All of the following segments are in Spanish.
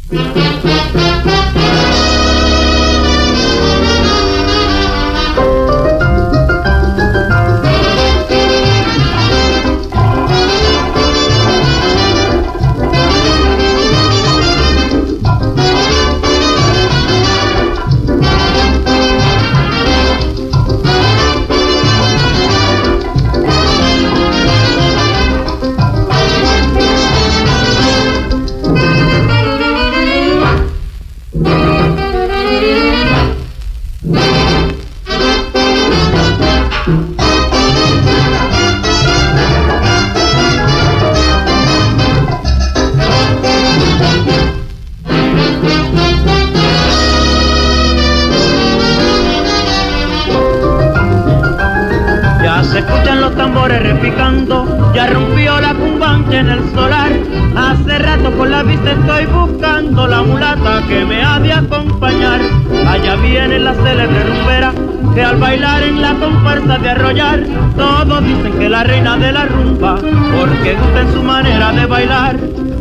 Se escuchan los tambores repicando, ya rompió la cumbancha en el solar. Hace rato por la vista estoy buscando la mulata que me ha de acompañar. Allá viene la célebre rumbera, que al bailar en la comparsa de arrollar, todos dicen que la reina de la rumba, porque gusta en su manera de bailar.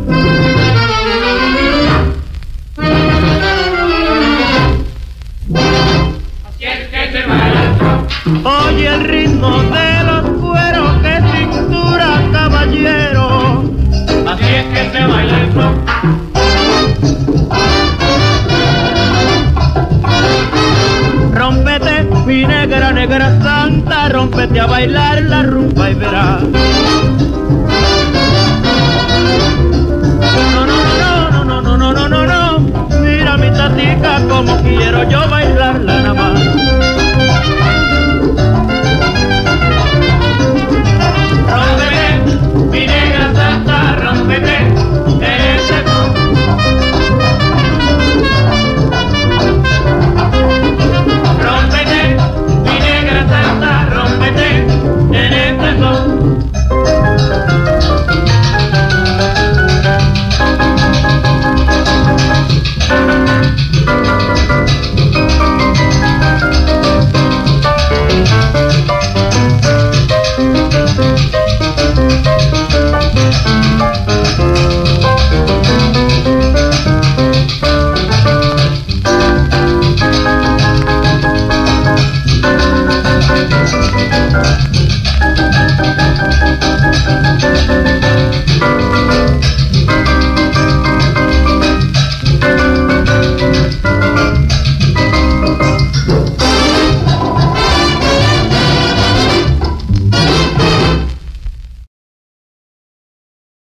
Así es que se baila el son. Oye el ritmo de los cueros, que cintura caballero. Así es que se baila el son. Rómpete, mi negra, negra santa, rómpete a bailar la rumba y verás.